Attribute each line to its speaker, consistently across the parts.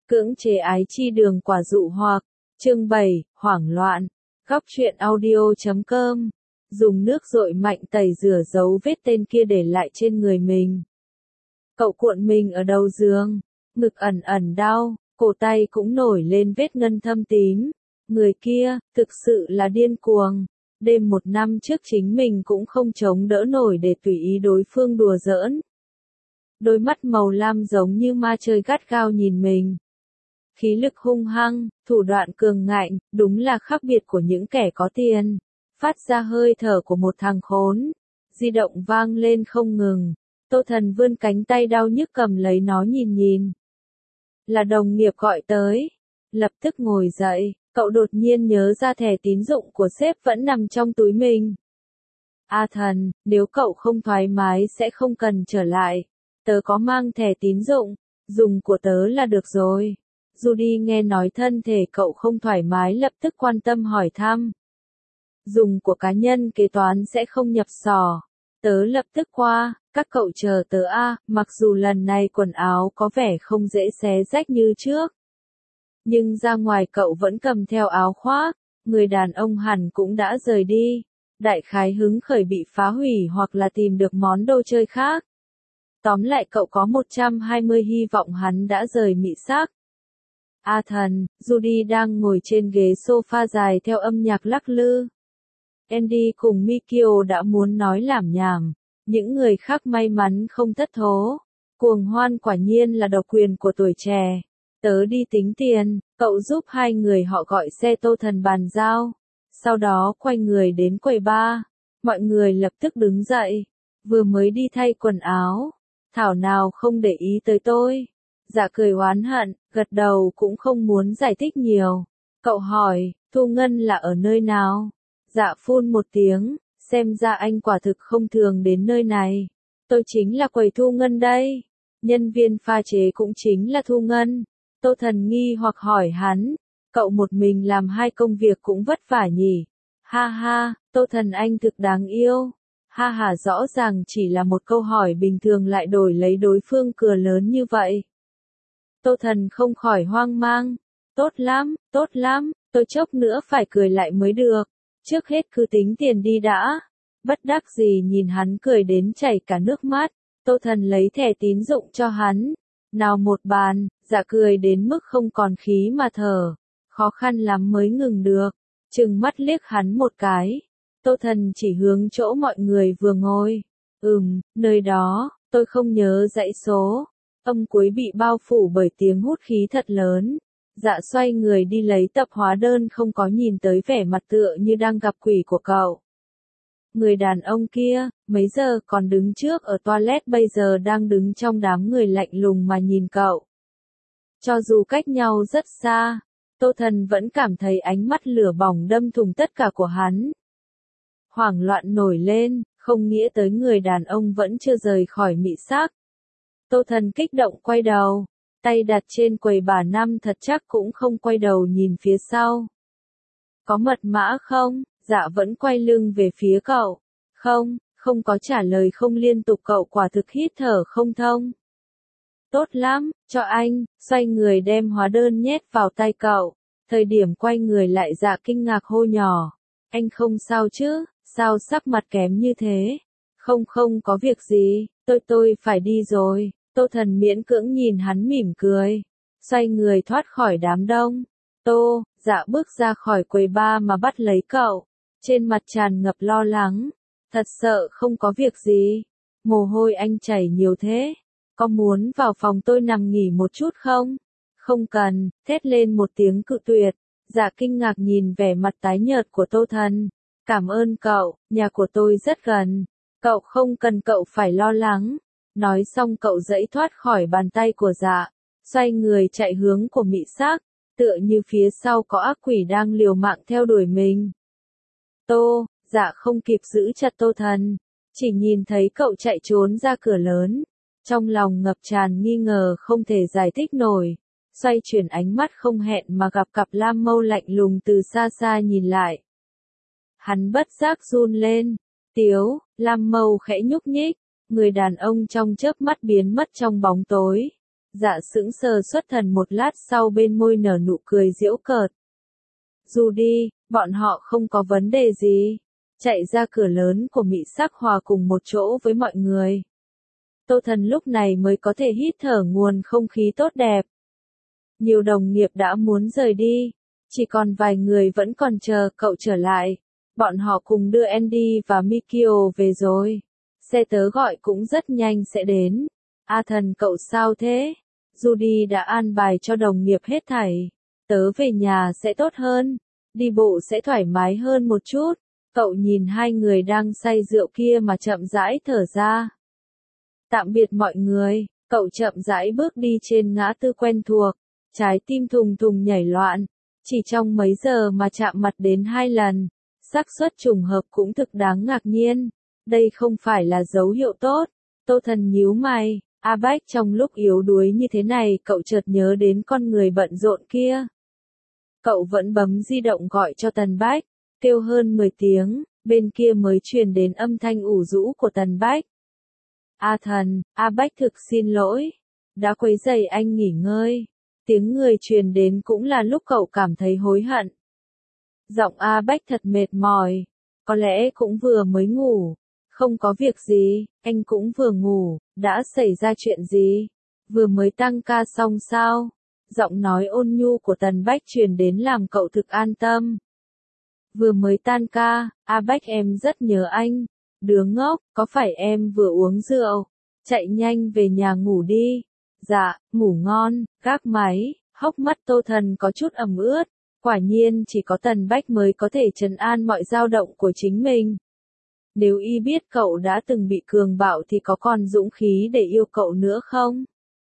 Speaker 1: Cưỡng chế ái chi đường quả dụ hoặc, chương 7, hoảng loạn, góc truyện audio.com, dùng nước dội mạnh tẩy rửa dấu vết tên kia để lại trên người mình. Cậu cuộn mình ở đầu giường, ngực ẩn ẩn đau, cổ tay cũng nổi lên vết ngân thâm tím. Người kia, thực sự là điên cuồng. Đêm 1 năm trước chính mình cũng không chống đỡ nổi để tùy ý đối phương đùa giỡn. Đôi mắt màu lam giống như ma chơi gắt gao nhìn mình. Khí lực hung hăng, thủ đoạn cường ngạnh, đúng là khác biệt của những kẻ có tiền. Phát ra hơi thở của một thằng khốn. Di động vang lên không ngừng. Tô Thần vươn cánh tay đau nhức cầm lấy nó nhìn. Là đồng nghiệp gọi tới. Lập tức ngồi dậy, cậu đột nhiên nhớ ra thẻ tín dụng của sếp vẫn nằm trong túi mình. A Thần, nếu cậu không thoải mái sẽ không cần trở lại. Tớ có mang thẻ tín dụng, dùng của tớ là được rồi. Judy nghe nói thân thể cậu không thoải mái lập tức quan tâm hỏi thăm. Dùng của cá nhân kế toán sẽ không nhập sổ. Tớ lập tức qua, các cậu chờ tớ a, mặc dù lần này quần áo có vẻ không dễ xé rách như trước. Nhưng ra ngoài cậu vẫn cầm theo áo khoác, người đàn ông hẳn cũng đã rời đi. Đại khái hứng khởi bị phá hủy hoặc là tìm được món đồ chơi khác. Tóm lại cậu có 120 hy vọng hắn đã rời mị xác. A Thần, Judy đang ngồi trên ghế sofa dài theo âm nhạc lắc lư. Andy cùng Mikio đã muốn nói lảm nhảm. Những người khác may mắn không thất thố. Cuồng hoan quả nhiên là độc quyền của tuổi trẻ. Tớ đi tính tiền, cậu giúp hai người họ gọi xe Tô Thần bàn giao. Sau đó quay người đến quầy bar. Mọi người lập tức đứng dậy. Vừa mới đi thay quần áo. Thảo nào không để ý tới tôi. Dạ cười oán hận, gật đầu cũng không muốn giải thích nhiều. Cậu hỏi, Thu Ngân là ở nơi nào? Dạ phun một tiếng, xem ra anh quả thực không thường đến nơi này. Tôi chính là quầy Thu Ngân đây. Nhân viên pha chế cũng chính là Thu Ngân. Tô Thần nghi hoặc hỏi hắn, cậu một mình làm hai công việc cũng vất vả nhỉ? Ha ha, Tô Thần anh thực đáng yêu. Ha ha, rõ ràng chỉ là một câu hỏi bình thường lại đổi lấy đối phương cười lớn như vậy. Tô Thần không khỏi hoang mang. Tốt lắm, tôi chốc nữa phải cười lại mới được. Trước hết cứ tính tiền đi đã. Bất đắc dĩ nhìn hắn cười đến chảy cả nước mắt. Tô Thần lấy thẻ tín dụng cho hắn. Nào một bàn, dạ cười đến mức không còn khí mà thở. Khó khăn lắm mới ngừng được. Trừng mắt liếc hắn một cái. Tô Thần chỉ hướng chỗ mọi người vừa ngồi. Nơi đó, tôi không nhớ dãy số. Âm cuối bị bao phủ bởi tiếng hút khí thật lớn. Dạ xoay người đi lấy tập hóa đơn không có nhìn tới vẻ mặt tựa như đang gặp quỷ của cậu. Người đàn ông kia, mấy giờ còn đứng trước ở toilet bây giờ đang đứng trong đám người lạnh lùng mà nhìn cậu. Cho dù cách nhau rất xa, Tô Thần vẫn cảm thấy ánh mắt lửa bỏng đâm thủng tất cả của hắn. Hoảng loạn nổi lên, không nghĩa tới người đàn ông vẫn chưa rời khỏi mị xác. Tô Thần kích động quay đầu, tay đặt trên quầy bà năm thật chắc cũng không quay đầu nhìn phía sau. Có mật mã không? Dạ vẫn quay lưng về phía cậu. Không có trả lời không liên tục cậu quả thực hít thở không thông. Tốt lắm, cho anh, xoay người đem hóa đơn nhét vào tay cậu. Thời điểm quay người lại dạ kinh ngạc hô nhỏ. Anh không sao chứ, sao sắc mặt kém như thế? Không có việc gì, tôi phải đi rồi. Tô Thần miễn cưỡng nhìn hắn mỉm cười. Xoay người thoát khỏi đám đông. Dạ bước ra khỏi quầy bar mà bắt lấy cậu. Trên mặt tràn ngập lo lắng. Thật sợ không có việc gì. Mồ hôi anh chảy nhiều thế. Có muốn vào phòng tôi nằm nghỉ một chút không? Không cần, thét lên một tiếng cự tuyệt. Dạ kinh ngạc nhìn vẻ mặt tái nhợt của Tô Thần. Cảm ơn cậu, nhà của tôi rất gần. Cậu không cần cậu phải lo lắng. Nói xong cậu giãy thoát khỏi bàn tay của dạ. Xoay người chạy hướng của mị xác. Tựa như phía sau có ác quỷ đang liều mạng theo đuổi mình. Dạ không kịp giữ chặt Tô Thần. Chỉ nhìn thấy cậu chạy trốn ra cửa lớn. Trong lòng ngập tràn nghi ngờ không thể giải thích nổi. Xoay chuyển ánh mắt không hẹn mà gặp cặp lam mâu lạnh lùng từ xa xa nhìn lại. Hắn bất giác run lên. Lam mâu khẽ nhúc nhích. Người đàn ông trong chớp mắt biến mất trong bóng tối. Dạ sững sờ xuất thần một lát sau bên môi nở nụ cười giễu cợt. Dù đi, bọn họ không có vấn đề gì. Chạy ra cửa lớn của Mị Sắc hòa cùng một chỗ với mọi người. Tô Thần lúc này mới có thể hít thở nguồn không khí tốt đẹp. Nhiều đồng nghiệp đã muốn rời đi. Chỉ còn vài người vẫn còn chờ cậu trở lại. Bọn họ cùng đưa Andy và Mikio về rồi. Xe tớ gọi cũng rất nhanh sẽ đến. A Thần cậu sao thế? Judy đã an bài cho đồng nghiệp hết thảy. Tớ về nhà sẽ tốt hơn. Đi bộ sẽ thoải mái hơn một chút. Cậu nhìn hai người đang say rượu kia mà chậm rãi thở ra. Tạm biệt mọi người, cậu chậm rãi bước đi trên ngã tư quen thuộc. Trái tim thùng thùng nhảy loạn. Chỉ trong mấy giờ mà chạm mặt đến 2 lần. Xác suất trùng hợp cũng thực đáng ngạc nhiên. Đây không phải là dấu hiệu tốt. Tô Thần nhíu mày. A Bách trong lúc yếu đuối như thế này cậu chợt nhớ đến con người bận rộn kia. Cậu vẫn bấm di động gọi cho Tần Bách. Kêu hơn 10 tiếng, bên kia mới truyền đến âm thanh ủ rũ của Tần Bách. A Thần, A Bách thực xin lỗi. Đã quấy rầy anh nghỉ ngơi. Tiếng người truyền đến cũng là lúc cậu cảm thấy hối hận. Giọng A Bách thật mệt mỏi. Có lẽ cũng vừa mới ngủ. Không có việc gì, anh cũng vừa ngủ. Đã xảy ra chuyện gì? Vừa mới tăng ca xong sao? Giọng nói ôn nhu của Tần Bách truyền đến làm cậu thực an tâm. Vừa mới tan ca, A Bách em rất nhớ anh. Đứa ngốc, có phải em vừa uống rượu? Chạy nhanh về nhà ngủ đi. Dạ, ngủ ngon, gác máy. Hốc mắt Tô Thần có chút ẩm ướt. Quả nhiên chỉ có Tần Bách mới có thể trấn an mọi dao động của chính mình. Nếu y biết cậu đã từng bị cường bạo thì có còn dũng khí để yêu cậu nữa không?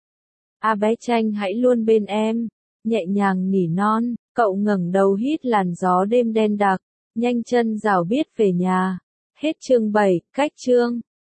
Speaker 1: A bé Tranh hãy luôn bên em. Nhẹ nhàng nỉ non, cậu ngẩng đầu hít làn gió đêm đen đặc. Nhanh chân rảo biết về nhà. Hết chương 7, cách chương.